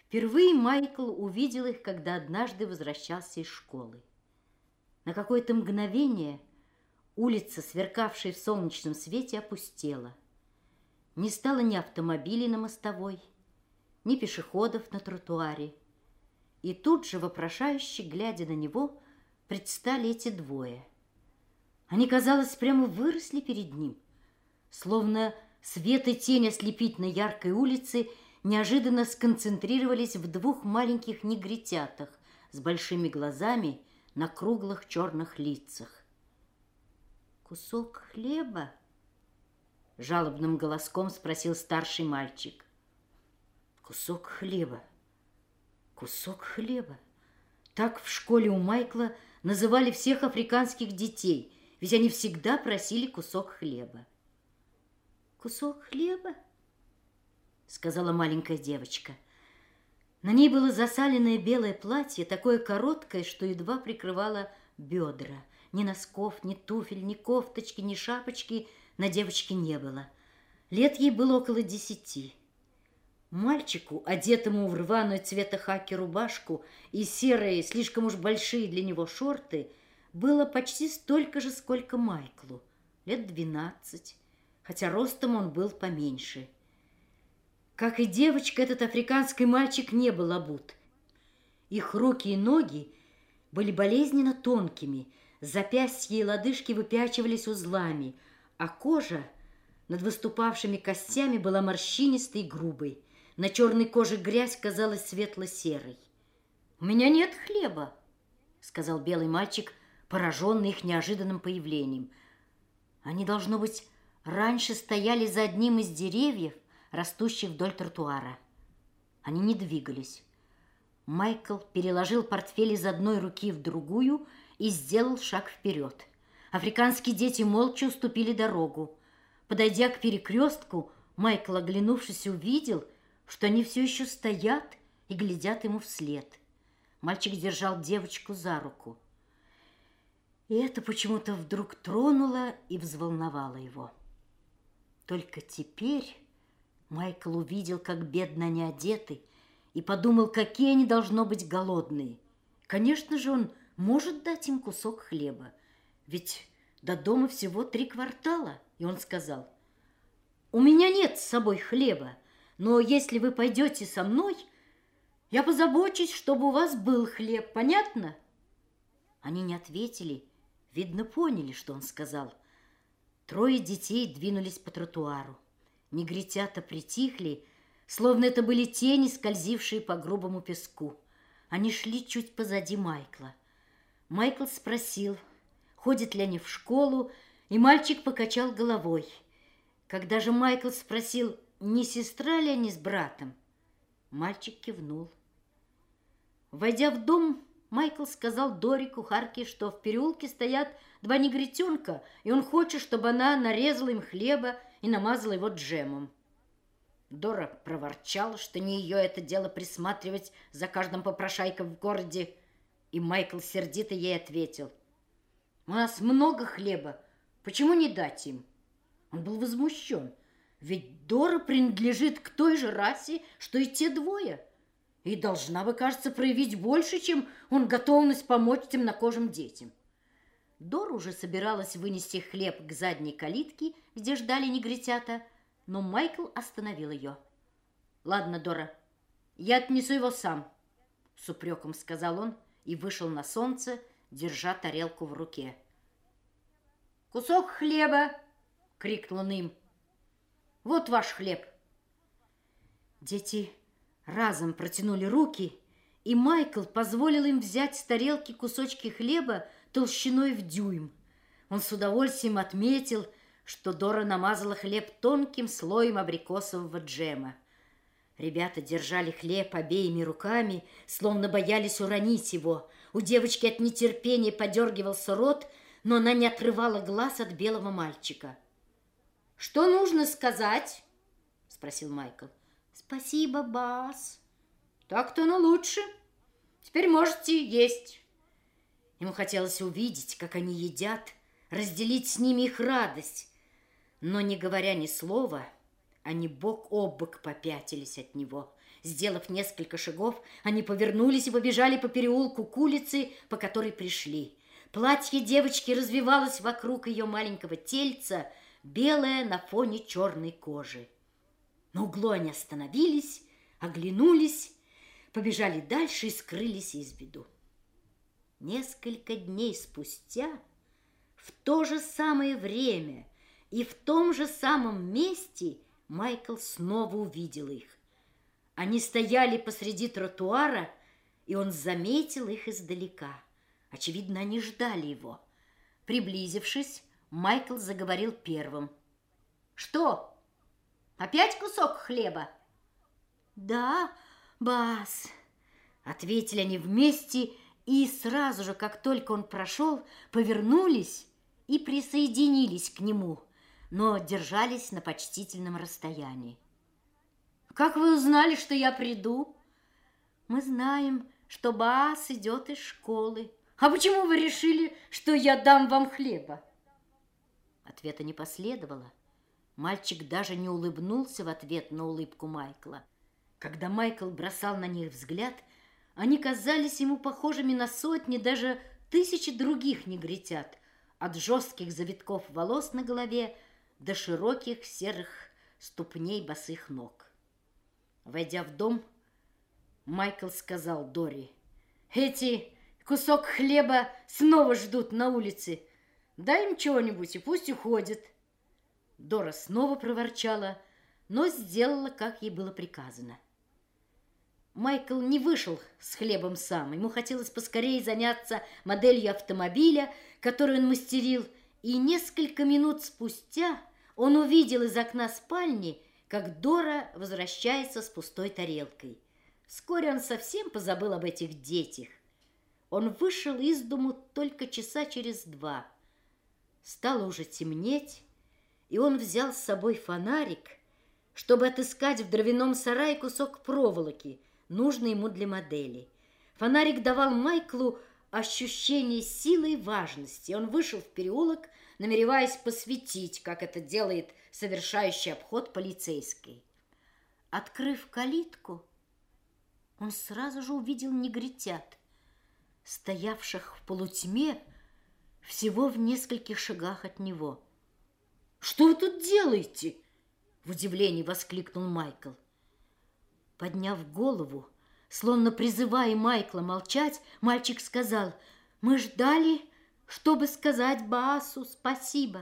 Впервые Майкл увидел их, когда однажды возвращался из школы. На какое-то мгновение улица, сверкавшая в солнечном свете, опустела. Не стало ни автомобилей на мостовой, ни пешеходов на тротуаре. И тут же, вопрошающе глядя на него, предстали эти двое. Они, казалось, прямо выросли перед ним, словно свет и тень ослепительно яркой улицы неожиданно сконцентрировались в двух маленьких негритятах с большими глазами на круглых черных лицах. «Кусок хлеба?» — жалобным голоском спросил старший мальчик. «Кусок хлеба, кусок хлеба». Так в школе у Майкла называли всех африканских детей, ведь они всегда просили кусок хлеба. «Кусок хлеба?» — сказала маленькая девочка. На ней было засаленное белое платье, такое короткое, что едва прикрывало бедра. Ни носков, ни туфель, ни кофточки, ни шапочки на девочке не было. Лет ей было около 10. Мальчику, одетому в рваную цвета хаки рубашку и серые, слишком уж большие для него шорты, было почти столько же, сколько Майклу, лет 12, хотя ростом он был поменьше. Как и девочка, этот африканский мальчик не был обут. Их руки и ноги были болезненно тонкими, запястья и лодыжки выпячивались узлами, а кожа над выступавшими костями была морщинистой и грубой. На черной коже грязь казалась светло-серой. «У меня нет хлеба», — сказал белый мальчик, пораженный их неожиданным появлением. Они, должно быть, раньше стояли за одним из деревьев, растущих вдоль тротуара. Они не двигались. Майкл переложил портфель из одной руки в другую и сделал шаг вперед. Африканские дети молча уступили дорогу. Подойдя к перекрестку, Майкл, оглянувшись, увидел, что они все еще стоят и глядят ему вслед. Мальчик держал девочку за руку. И это почему-то вдруг тронуло и взволновало его. Только теперь Майкл увидел, как бедно они одеты, и подумал, какие они должно быть голодные. Конечно же, он может дать им кусок хлеба, ведь до дома всего 3 квартала. И он сказал: «У меня нет с собой хлеба, но если вы пойдете со мной, я позабочусь, чтобы у вас был хлеб. Понятно?» Они не ответили, видно, поняли, что он сказал. 3 детей двинулись по тротуару. Негритята притихли, словно это были тени, скользившие по грубому песку. Они шли чуть позади Майкла. Майкл спросил, ходят ли они в школу, и мальчик покачал головой. Когда же Майкл спросил, не сестра ли они с братом, мальчик кивнул. Войдя в дом, Майкл сказал Доре кухарке, что в переулке стоят 2 негритенка, и он хочет, чтобы она нарезала им хлеба и намазала его джемом. Дора проворчала, что не ее это дело присматривать за каждым попрошайкой в городе, и Майкл сердито ей ответил: «У нас много хлеба, почему не дать им?» Он был возмущен, ведь Дора принадлежит к той же расе, что и те 2, и должна бы, кажется, проявить больше, чем он готовность помочь темнокожим детям. Дора уже собиралась вынести хлеб к задней калитке, где ждали негритята, но Майкл остановил ее. «Ладно, Дора, я отнесу его сам», — с упреком сказал он и вышел на солнце, держа тарелку в руке. «Кусок хлеба!» — крикнул он им. «Вот ваш хлеб!» Дети разом протянули руки, и Майкл позволил им взять с тарелки кусочки хлеба толщиной в дюйм. Он с удовольствием отметил, что Дора намазала хлеб тонким слоем абрикосового джема. Ребята держали хлеб обеими руками, словно боялись уронить его. У девочки от нетерпения подергивался рот, но она не отрывала глаз от белого мальчика. «Что нужно сказать?» — спросил Майкл. «Спасибо, Бас». «Так-то оно лучше. Теперь можете есть». Ему хотелось увидеть, как они едят, разделить с ними их радость. Но, не говоря ни слова, они бок о бок попятились от него. Сделав несколько шагов, они повернулись и побежали по переулку к улице, по которой пришли. Платье девочки развивалось вокруг ее маленького тельца, белое на фоне черной кожи. На углу они остановились, оглянулись, побежали дальше и скрылись из виду. Несколько дней спустя, в то же самое время и в том же самом месте, Майкл снова увидел их. Они стояли посреди тротуара, и он заметил их издалека. Очевидно, они ждали его. Приблизившись, Майкл заговорил первым. «Что, опять кусок хлеба?» «Да, Бас», — ответили они вместе, и сразу же, как только он прошел, повернулись и присоединились к нему, но держались на почтительном расстоянии. «Как вы узнали, что я приду?» «Мы знаем, что Бас идет из школы». «А почему вы решили, что я дам вам хлеба?» Ответа не последовало. Мальчик даже не улыбнулся в ответ на улыбку Майкла. Когда Майкл бросал на них взгляд, они казались ему похожими на сотни, даже тысячи других негритят, от жестких завитков волос на голове до широких серых ступней босых ног. Войдя в дом, Майкл сказал Дори: «Эти кусок хлеба снова ждут на улице. Дай им чего-нибудь и пусть уходят». Дора снова проворчала, но сделала, как ей было приказано. Майкл не вышел с хлебом сам. Ему хотелось поскорее заняться моделью автомобиля, которую он мастерил, и несколько минут спустя он увидел из окна спальни, как Дора возвращается с пустой тарелкой. Вскоре он совсем позабыл об этих детях. Он вышел из дому только часа через 2. Стало уже темнеть, и он взял с собой фонарик, чтобы отыскать в дровяном сарае кусок проволоки, нужный ему для модели. Фонарик давал Майклу ощущение силы и важности. Он вышел в переулок, намереваясь посветить, как это делает совершающий обход полицейский. Открыв калитку, он сразу же увидел негритят, стоявших в полутьме всего в нескольких шагах от него. «Что вы тут делаете?» — в удивлении воскликнул Майкл. Подняв голову, словно призывая Майкла молчать, мальчик сказал: «Мы ждали, чтобы сказать Баасу спасибо».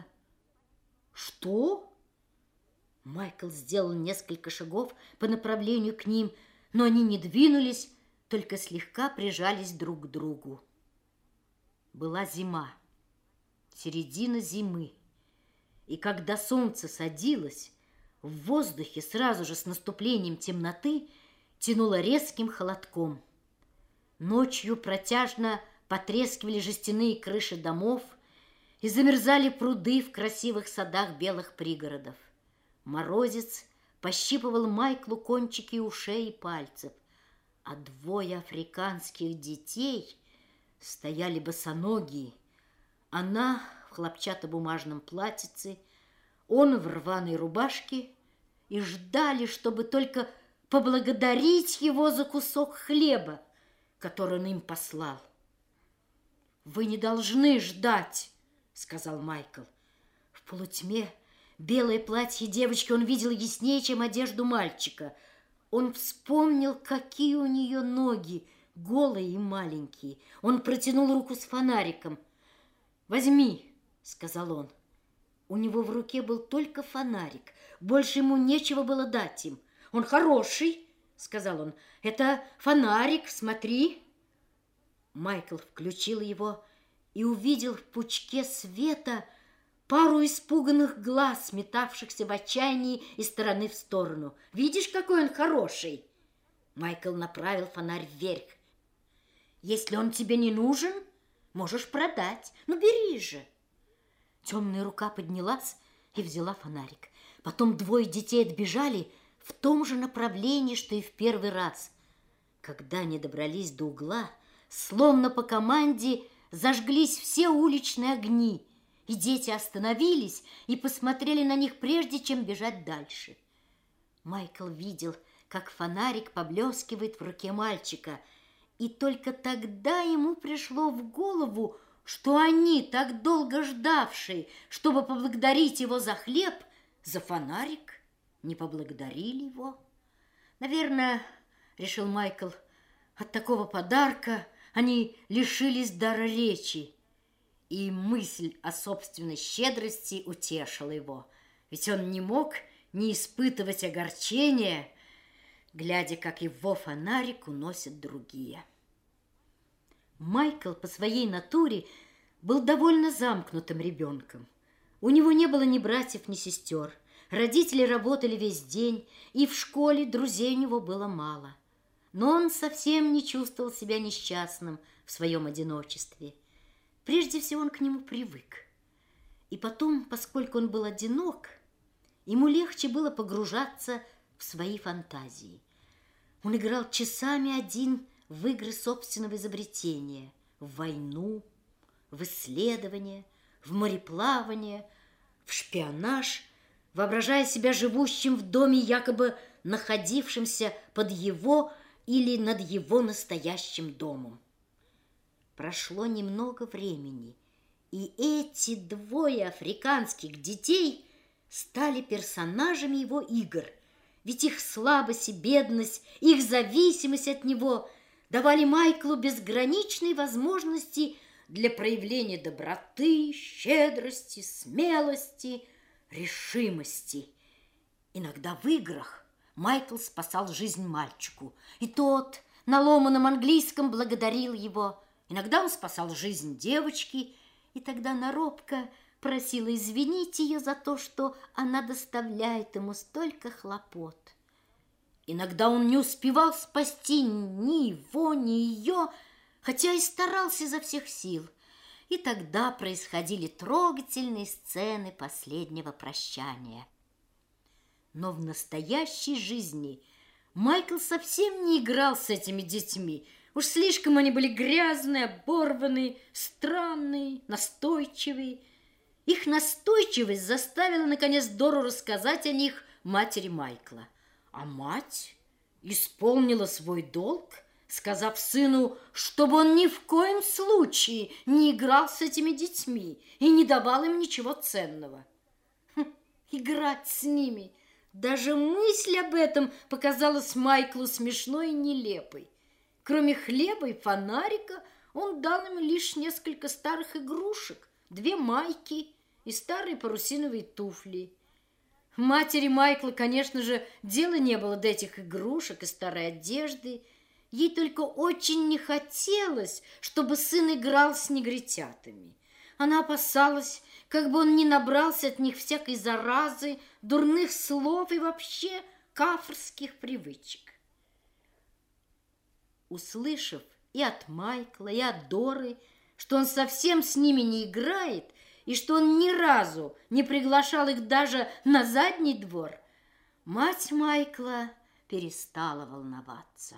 «Что?» Майкл сделал несколько шагов по направлению к ним, но они не двинулись, только слегка прижались друг к другу. Была зима, середина зимы, и когда солнце садилось, в воздухе сразу же с наступлением темноты тянуло резким холодком. Ночью протяжно потрескивали жестяные крыши домов и замерзали пруды в красивых садах белых пригородов. Морозец пощипывал Майклу кончики ушей и пальцев, а 2 африканских детей стояли босоногие. Она в хлопчатобумажном платьице, он в рваной рубашке, и ждали, чтобы только поблагодарить его за кусок хлеба, который он им послал. «Вы не должны ждать», — сказал Майкл. В полутьме белое платье девочки он видел яснее, чем одежду мальчика. Он вспомнил, какие у нее ноги, голые и маленькие. Он протянул руку с фонариком. «Возьми», — сказал он. У него в руке был только фонарик. Больше ему нечего было дать им. «Он хороший», — сказал он. «Это фонарик, смотри». Майкл включил его и увидел в пучке света пару испуганных глаз, метавшихся в отчаянии из стороны в сторону. «Видишь, какой он хороший?» Майкл направил фонарь вверх. «Если он тебе не нужен, можешь продать. Ну, бери же». Темная рука поднялась и взяла фонарик. Потом 2 детей отбежали в том же направлении, что и в первый раз. Когда они добрались до угла, словно по команде зажглись все уличные огни, и дети остановились и посмотрели на них, прежде чем бежать дальше. Майкл видел, как фонарик поблескивает в руке мальчика. И только тогда ему пришло в голову, что они, так долго ждавшие, чтобы поблагодарить его за хлеб, за фонарик, не поблагодарили его. Наверное, решил Майкл, от такого подарка они лишились дара речи. И мысль о собственной щедрости утешила его, ведь он не мог не испытывать огорчения, глядя, как его фонарик уносят другие. Майкл по своей натуре был довольно замкнутым ребенком. У него не было ни братьев, ни сестер. Родители работали весь день, и в школе друзей у него было мало. Но он совсем не чувствовал себя несчастным в своем одиночестве. Прежде всего он к нему привык. И потом, поскольку он был одинок, ему легче было погружаться в свои фантазии. Он играл часами один в игры собственного изобретения, в войну, в исследование, в мореплавание, в шпионаж, воображая себя живущим в доме, якобы находившимся под его или над его настоящим домом. Прошло немного времени, и эти двое африканских детей стали персонажами его игр, ведь их слабость и бедность, их зависимость от него давали Майклу безграничные возможности для проявления доброты, щедрости, смелости, решимости. Иногда в играх Майкл спасал жизнь мальчику, и тот на ломаном английском благодарил его. Иногда он спасал жизнь девочки, и тогда она робко просила извинить ее за то, что она доставляет ему столько хлопот. Иногда он не успевал спасти ни его, ни ее, хотя и старался изо всех сил. И тогда происходили трогательные сцены последнего прощания. Но в настоящей жизни Майкл совсем не играл с этими детьми. Уж слишком они были грязные, оборванные, странные, настойчивые. Их настойчивость заставила, наконец, Дору рассказать о них матери Майкла. А мать исполнила свой долг, сказав сыну, чтобы он ни в коем случае не играл с этими детьми и не давал им ничего ценного. Играть с ними! Даже мысль об этом показалась Майклу смешной и нелепой. Кроме хлеба и фонарика, он дал им лишь несколько старых игрушек, 2 майки и старые парусиновые туфли. Матери Майкла, конечно же, дела не было до этих игрушек и старой одежды. Ей только очень не хотелось, чтобы сын играл с негритятами. Она опасалась, как бы он не набрался от них всякой заразы, дурных слов и вообще кафрских привычек. Услышав и от Майкла, и от Доры, что он совсем с ними не играет, и что он ни разу не приглашал их даже на задний двор, мать Майкла перестала волноваться.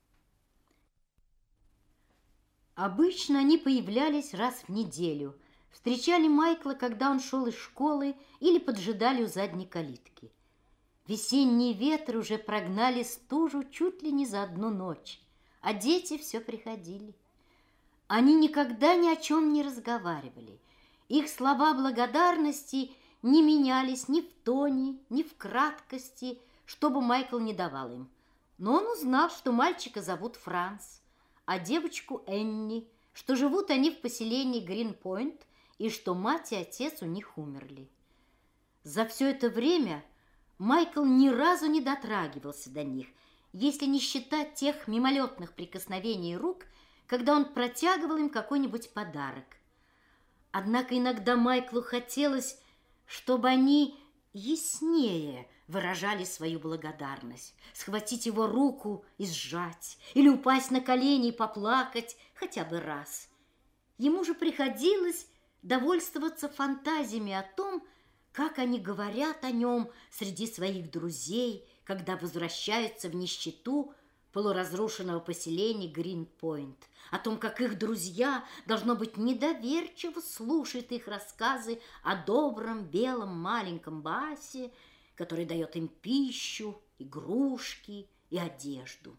Обычно они появлялись раз в неделю, встречали Майкла, когда он шел из школы, или поджидали у задней калитки. Весенние ветры уже прогнали стужу чуть ли не за одну ночь, а дети все приходили. Они никогда ни о чем не разговаривали. Их слова благодарности не менялись ни в тоне, ни в краткости, что бы Майкл не давал им. Но он узнал, что мальчика зовут Франц, а девочку Энни, что живут они в поселении Гринпойнт и что мать и отец у них умерли. За все это время Майкл ни разу не дотрагивался до них, если не считать тех мимолетных прикосновений рук, когда он протягивал им какой-нибудь подарок. Однако иногда Майклу хотелось, чтобы они яснее выражали свою благодарность, схватить его руку и сжать, или упасть на колени и поплакать хотя бы раз. Ему же приходилось довольствоваться фантазиями о том, как они говорят о нем среди своих друзей, когда возвращаются в нищету полуразрушенного поселения Гринпойнт, о том, как их друзья, должно быть, недоверчиво слушают их рассказы о добром белом маленьком Басе, который дает им пищу, игрушки и одежду.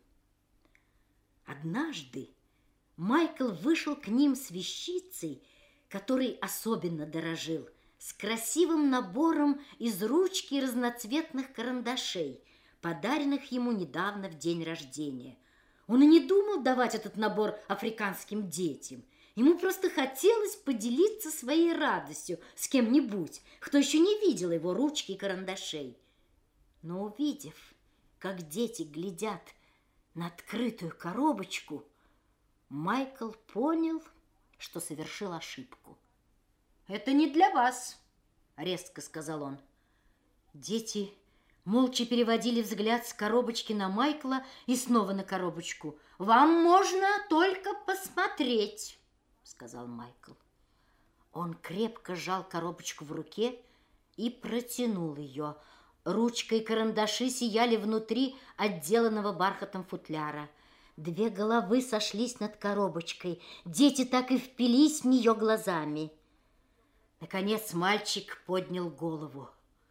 Однажды Майкл вышел к ним с вещицей, которой особенно дорожил, с красивым набором из ручки и разноцветных карандашей, подаренных ему недавно в день рождения. Он и не думал давать этот набор африканским детям. Ему просто хотелось поделиться своей радостью с кем-нибудь, кто еще не видел его ручки и карандашей. Но увидев, как дети глядят на открытую коробочку, Майкл понял, что совершил ошибку. «Это не для вас», — резко сказал он. Дети молча переводили взгляд с коробочки на Майкла и снова на коробочку. «Вам можно только посмотреть», — сказал Майкл. Он крепко сжал коробочку в руке и протянул ее. Ручка и карандаши сияли внутри отделанного бархатом футляра. Две головы сошлись над коробочкой. Дети так и впились в нее глазами. Наконец мальчик поднял голову.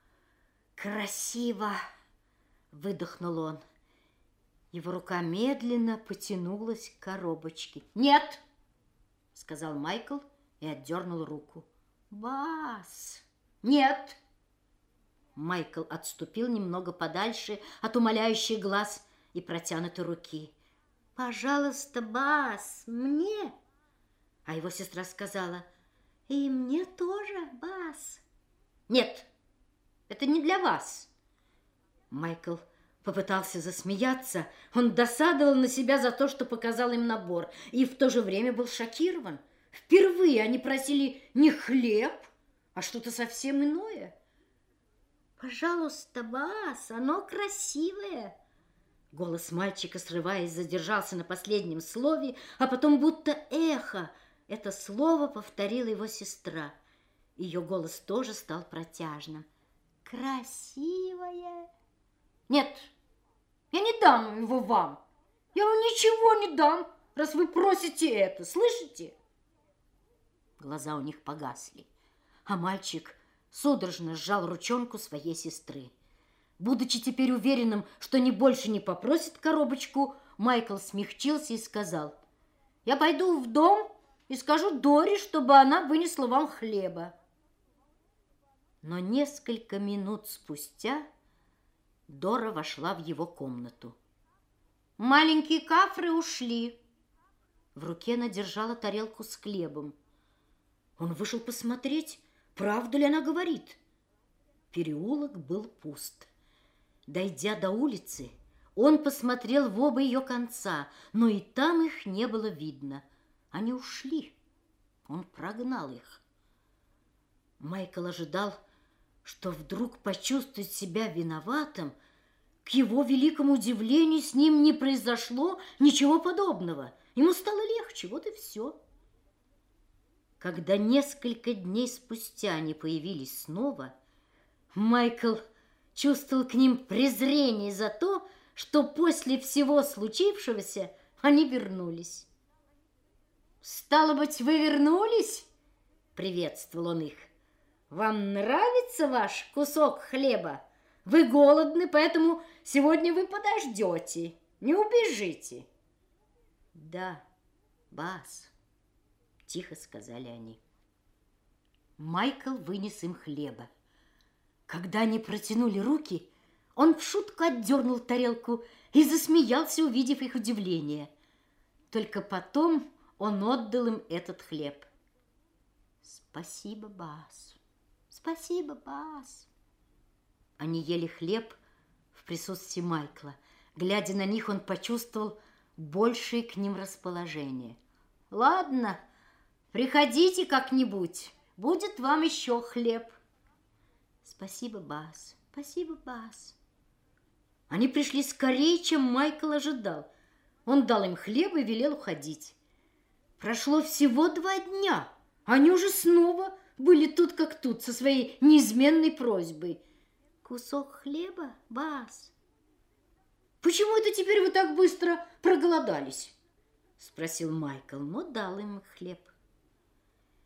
«Красиво!» — выдохнул он. Его рука медленно потянулась к коробочке. «Нет!» — сказал Майкл и отдернул руку. «Бас!» «Нет!» Майкл отступил немного подальше от умоляющих глаз и протянутой руки. «Пожалуйста, Бас, мне!» А его сестра сказала: «И мне тоже, Бас!» «Нет, это не для вас!» Майкл попытался засмеяться. Он досадовал на себя за то, что показал им набор, и в то же время был шокирован. Впервые они просили не хлеб, а что-то совсем иное. «Пожалуйста, Бас, оно красивое!» Голос мальчика, срываясь, задержался на последнем слове, а потом будто эхо это слово повторила его сестра. Ее голос тоже стал протяжным. «Красивое!» «Нет, я не дам его вам! Я вам ничего не дам, раз вы просите это, слышите?» Глаза у них погасли, а мальчик судорожно сжал ручонку своей сестры. Будучи теперь уверенным, что ни больше не попросит коробочку, Майкл смягчился и сказал: «Я пойду в дом и скажу Дори, чтобы она вынесла вам хлеба». Но несколько минут спустя Дора вошла в его комнату. «Маленькие кафры ушли». В руке она держала тарелку с хлебом. Он вышел посмотреть, правда ли она говорит. Переулок был пуст. Дойдя до улицы, он посмотрел в оба ее конца, но и там их не было видно. Они ушли. Он прогнал их. Майкл ожидал, что вдруг почувствует себя виноватым. К его великому удивлению, с ним не произошло ничего подобного. Ему стало легче, вот и все. Когда несколько дней спустя они появились снова, Майкл чувствовал к ним презрение за то, что после всего случившегося они вернулись. «Стало быть, вы вернулись?» — приветствовал он их. «Вам нравится ваш кусок хлеба? Вы голодны, поэтому сегодня вы подождете, не убежите». «Да, Бас», — тихо сказали они. Майкл вынес им хлеба. Когда они протянули руки, он в шутку отдернул тарелку и засмеялся, увидев их удивление. Только потом он отдал им этот хлеб. «Спасибо, Бас, спасибо, Бас». Они ели хлеб в присутствии Майкла. Глядя на них, он почувствовал большее к ним расположение. «Ладно, приходите как-нибудь, будет вам еще хлеб». «Спасибо, Бас, спасибо, Бас». Они пришли скорее, чем Майкл ожидал. Он дал им хлеб и велел уходить. Прошло всего 2 дня. Они уже снова были тут как тут, со своей неизменной просьбой. «Кусок хлеба, Бас?» «Почему это теперь вы так быстро проголодались?» — спросил Майкл, но дал им хлеб.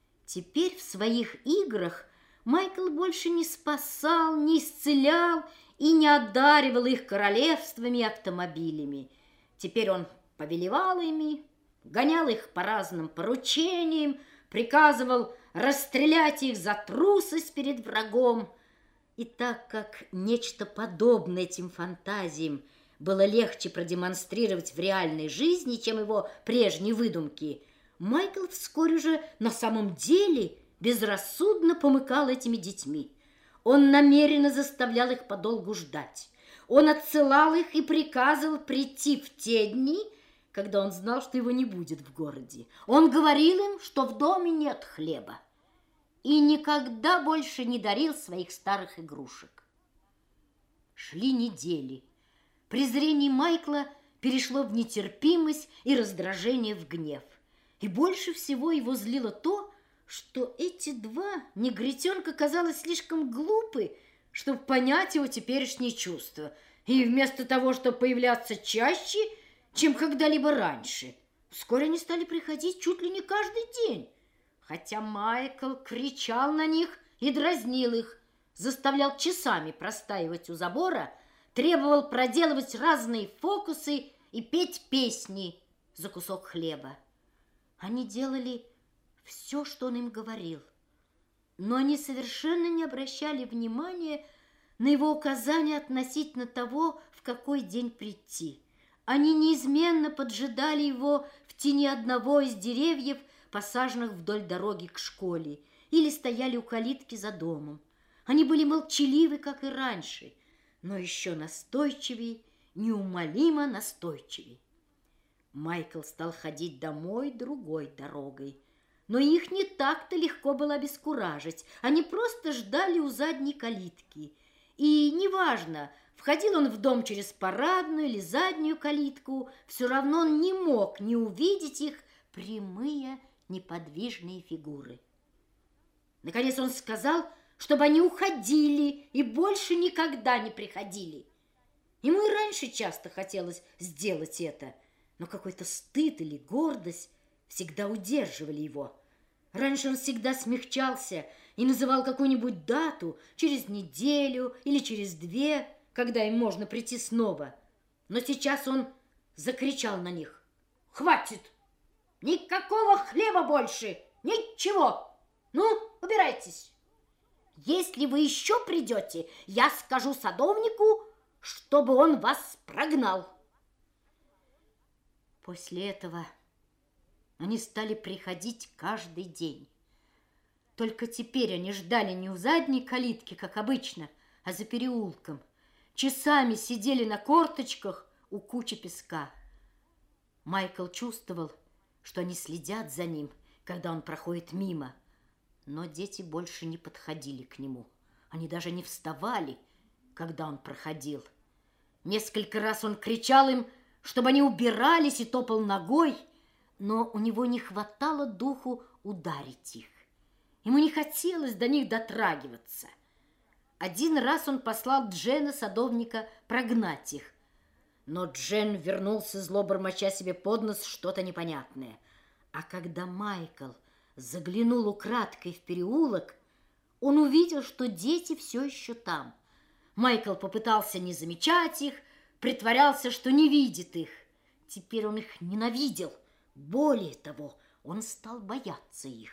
Теперь в своих играх Майкл больше не спасал, не исцелял и не одаривал их королевствами и автомобилями. Теперь он повелевал ими, гонял их по разным поручениям, приказывал расстрелять их за трусость перед врагом. И так как нечто подобное этим фантазиям было легче продемонстрировать в реальной жизни, чем его прежние выдумки, Майкл вскоре же на самом деле безрассудно помыкал этими детьми. Он намеренно заставлял их подолгу ждать. Он отсылал их и приказывал прийти в те дни, когда он знал, что его не будет в городе. Он говорил им, что в доме нет хлеба, и никогда больше не дарил своих старых игрушек. Шли недели. Презрение Майкла перешло в нетерпимость и раздражение в гнев. И больше всего его злило то, что эти два негритенка казалось слишком глупы, чтобы понять его теперешние чувства. И вместо того, чтобы появляться чаще, чем когда-либо раньше, вскоре они стали приходить чуть ли не каждый день. Хотя Майкл кричал на них и дразнил их, заставлял часами простаивать у забора, требовал проделывать разные фокусы и петь песни за кусок хлеба. Они делали все, что он им говорил, но они совершенно не обращали внимания на его указания относительно того, в какой день прийти. Они неизменно поджидали его в тени одного из деревьев, посаженных вдоль дороги к школе, или стояли у калитки за домом. Они были молчаливы, как и раньше, но еще настойчивее, неумолимо настойчивее. Майкл стал ходить домой другой дорогой, но их не так-то легко было обескуражить. Они просто ждали у задней калитки. И неважно, входил он в дом через парадную или заднюю калитку, все равно он не мог не увидеть их прямые неподвижные фигуры. Наконец он сказал, чтобы они уходили и больше никогда не приходили. Ему и раньше часто хотелось сделать это, но какой-то стыд или гордость всегда удерживали его. Раньше он всегда смягчался и называл какую-нибудь дату через неделю или через две, когда им можно прийти снова. Но сейчас он закричал на них: «Хватит! Никакого хлеба больше! Ничего! Ну, убирайтесь! Если вы еще придете, я скажу садовнику, чтобы он вас прогнал!» После этого они стали приходить каждый день. Только теперь они ждали не у задней калитки, как обычно, а за переулком. Часами сидели на корточках у кучи песка. Майкл чувствовал, что они следят за ним, когда он проходит мимо. Но дети больше не подходили к нему. Они даже не вставали, когда он проходил. Несколько раз он кричал им, чтобы они убирались, и топал ногой, но у него не хватало духу ударить их. Ему не хотелось до них дотрагиваться. Один раз он послал Джена, садовника, прогнать их. Но Джен вернулся, зло бормоча себе под нос что-то непонятное. А когда Майкл заглянул украдкой в переулок, он увидел, что дети все еще там. Майкл попытался не замечать их, притворялся, что не видит их. Теперь он их ненавидел. Более того, он стал бояться их.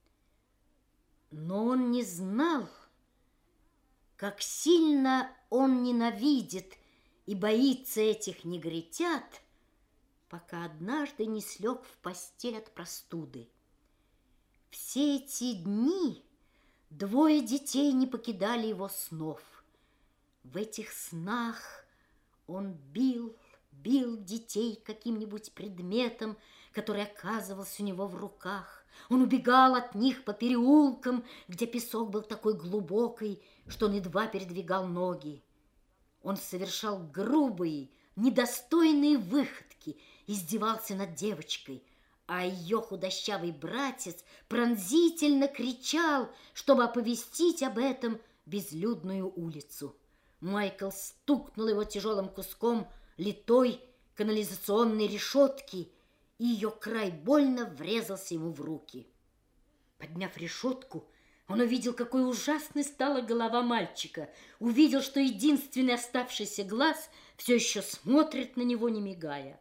Но он не знал, как сильно он ненавидит и боится этих негритят, пока однажды не слег в постель от простуды. Все эти дни двое детей не покидали его снов. В этих снах он бил детей каким-нибудь предметом, который оказывался у него в руках. Он убегал от них по переулкам, где песок был такой глубокий, что он едва передвигал ноги. Он совершал грубые, недостойные выходки, издевался над девочкой, а ее худощавый братец пронзительно кричал, чтобы оповестить об этом безлюдную улицу. Майкл стукнул его тяжелым куском литой канализационной решетки, и ее край больно врезался ему в руки. Подняв решетку, Он увидел, какой ужасной стала голова мальчика, увидел, что единственный оставшийся глаз все еще смотрит на него, не мигая.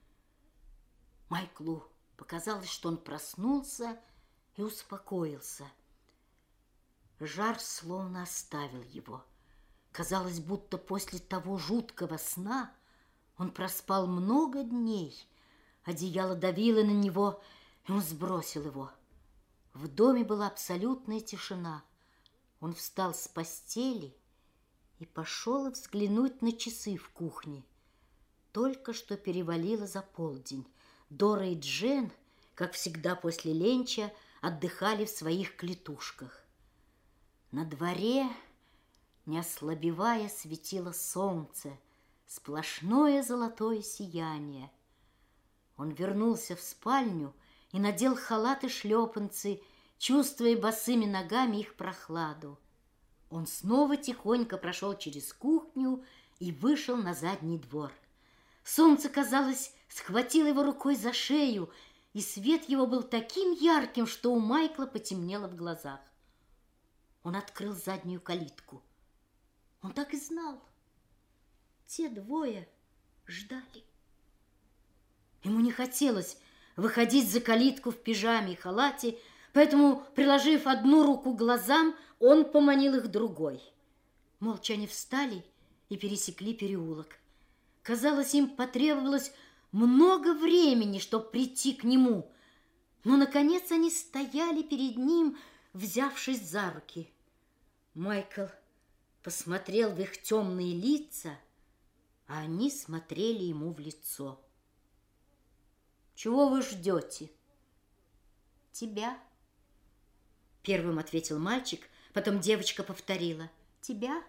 Майклу показалось, что он проснулся и успокоился. Жар словно оставил его. Казалось, будто после того жуткого сна он проспал много дней. Одеяло давило на него, и он сбросил его. В доме была абсолютная тишина. Он встал с постели и пошел взглянуть на часы в кухне. Только что перевалило за полдень. Дора и Джен, как всегда после ленча, отдыхали в своих клетушках. На дворе, не ослабевая, светило солнце, сплошное золотое сияние. Он вернулся в спальню и надел халат и шлепанцы, чувствуя босыми ногами их прохладу. Он снова тихонько прошел через кухню и вышел на задний двор. Солнце, казалось, схватило его рукой за шею, и свет его был таким ярким, что у Майкла потемнело в глазах. Он открыл заднюю калитку. Он так и знал. Те двое ждали. Ему не хотелось выходить за калитку в пижаме и халате, поэтому, приложив одну руку к глазам, он поманил их другой. Молча они встали и пересекли переулок. Казалось, им потребовалось много времени, чтобы прийти к нему, но, наконец, они стояли перед ним, взявшись за руки. Майкл посмотрел в их темные лица, а они смотрели ему в лицо. «Чего вы ждете?» «Тебя», — первым ответил мальчик, потом девочка повторила. «Тебя?»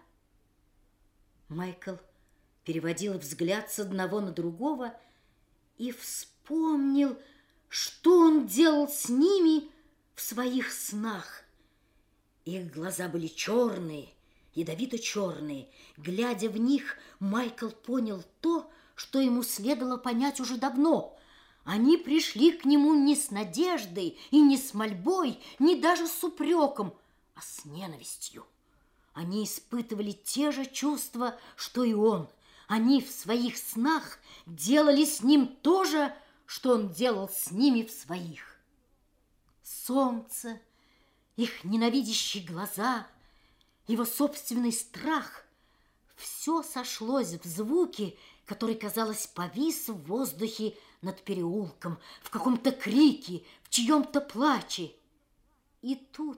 Майкл переводил взгляд с одного на другого и вспомнил, что он делал с ними в своих снах. Их глаза были черные, ядовито-черные. Глядя в них, Майкл понял то, что ему следовало понять уже давно. Они пришли к нему не с надеждой и не с мольбой, не даже с упреком, а с ненавистью. Они испытывали те же чувства, что и он. Они в своих снах делали с ним то же, что он делал с ними в своих. Солнце, их ненавидящие глаза, его собственный страх — все сошлось в звуке, который, казалось, повис в воздухе над переулком, в каком-то крике, в чьем-то плаче. И тут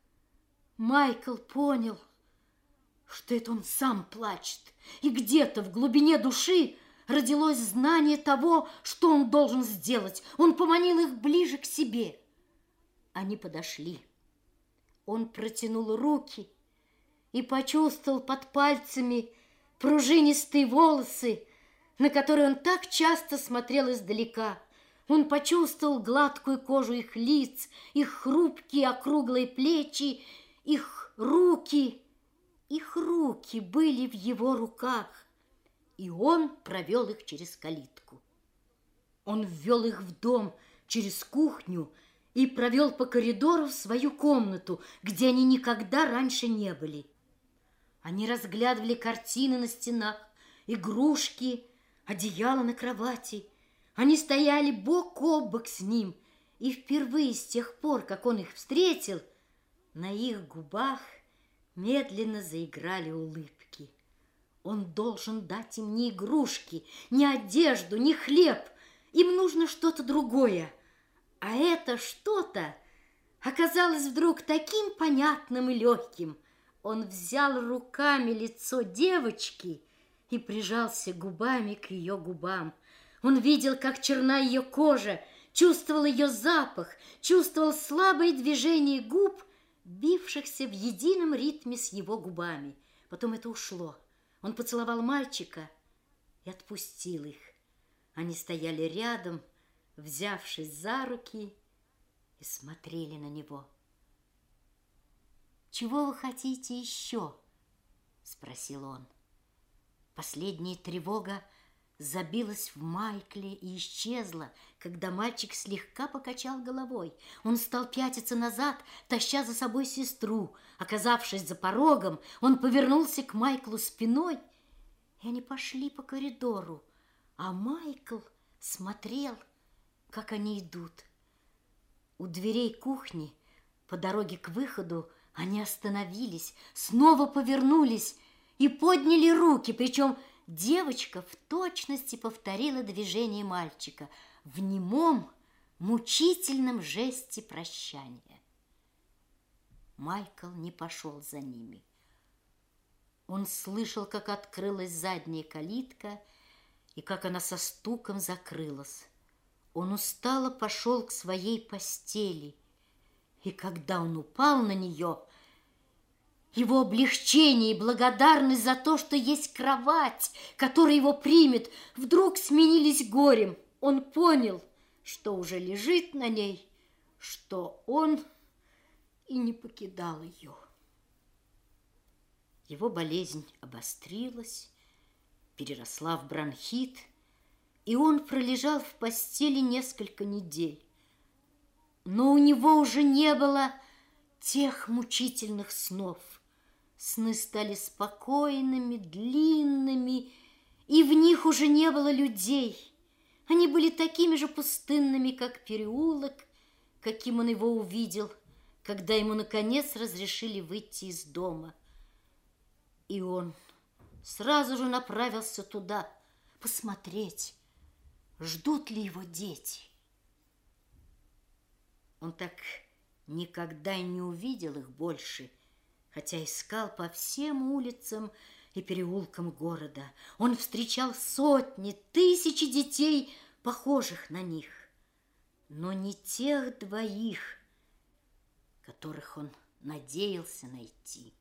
Майкл понял, что это он сам плачет, и где-то в глубине души родилось знание того, что он должен сделать. Он поманил их ближе к себе. Они подошли. Он протянул руки и почувствовал под пальцами пружинистые волосы, на которые он так часто смотрел издалека. Он почувствовал гладкую кожу их лиц, их хрупкие округлые плечи, их руки. Их руки были в его руках, и он провел их через калитку. Он ввел их в дом через кухню и провел по коридору в свою комнату, где они никогда раньше не были. Они разглядывали картины на стенах, игрушки, одеяло на кровати. Они стояли бок о бок с ним, и впервые с тех пор, как он их встретил, на их губах медленно заиграли улыбки. Он должен дать им не игрушки, не одежду, не хлеб. Им нужно что-то другое. А это что-то оказалось вдруг таким понятным и легким. Он взял руками лицо девочки и прижался губами к ее губам. Он видел, как черна ее кожа, чувствовал ее запах, чувствовал слабое движение губ, бившихся в едином ритме с его губами. Потом это ушло. Он поцеловал мальчика и отпустил их. Они стояли рядом, взявшись за руки, и смотрели на него. «Чего вы хотите еще?» — спросил он. Последняя тревога забилась в Майкле и исчезла, когда мальчик слегка покачал головой. Он стал пятиться назад, таща за собой сестру. Оказавшись за порогом, он повернулся к Майклу спиной, и они пошли по коридору, а Майкл смотрел, как они идут. У дверей кухни по дороге к выходу они остановились, снова повернулись и подняли руки, причем девочка в точности повторила движение мальчика в немом, мучительном жесте прощания. Майкл не пошел за ними. Он слышал, как открылась задняя калитка и как она со стуком закрылась. Он устало пошел к своей постели, и когда он упал на нее, его облегчение и благодарность за то, что есть кровать, которая его примет, вдруг сменились горем. Он понял, что уже лежит на ней, что он и не покидал ее. Его болезнь обострилась, переросла в бронхит, и он пролежал в постели несколько недель. Но у него уже не было тех мучительных снов. Сны стали спокойными, длинными, и в них уже не было людей. Они были такими же пустынными, как переулок, каким он его увидел, когда ему, наконец, разрешили выйти из дома. И он сразу же направился туда, посмотреть, ждут ли его дети. Он так никогда и не увидел их больше, хотя искал по всем улицам и переулкам города. Он встречал сотни, тысячи детей, похожих на них, но не тех двоих, которых он надеялся найти.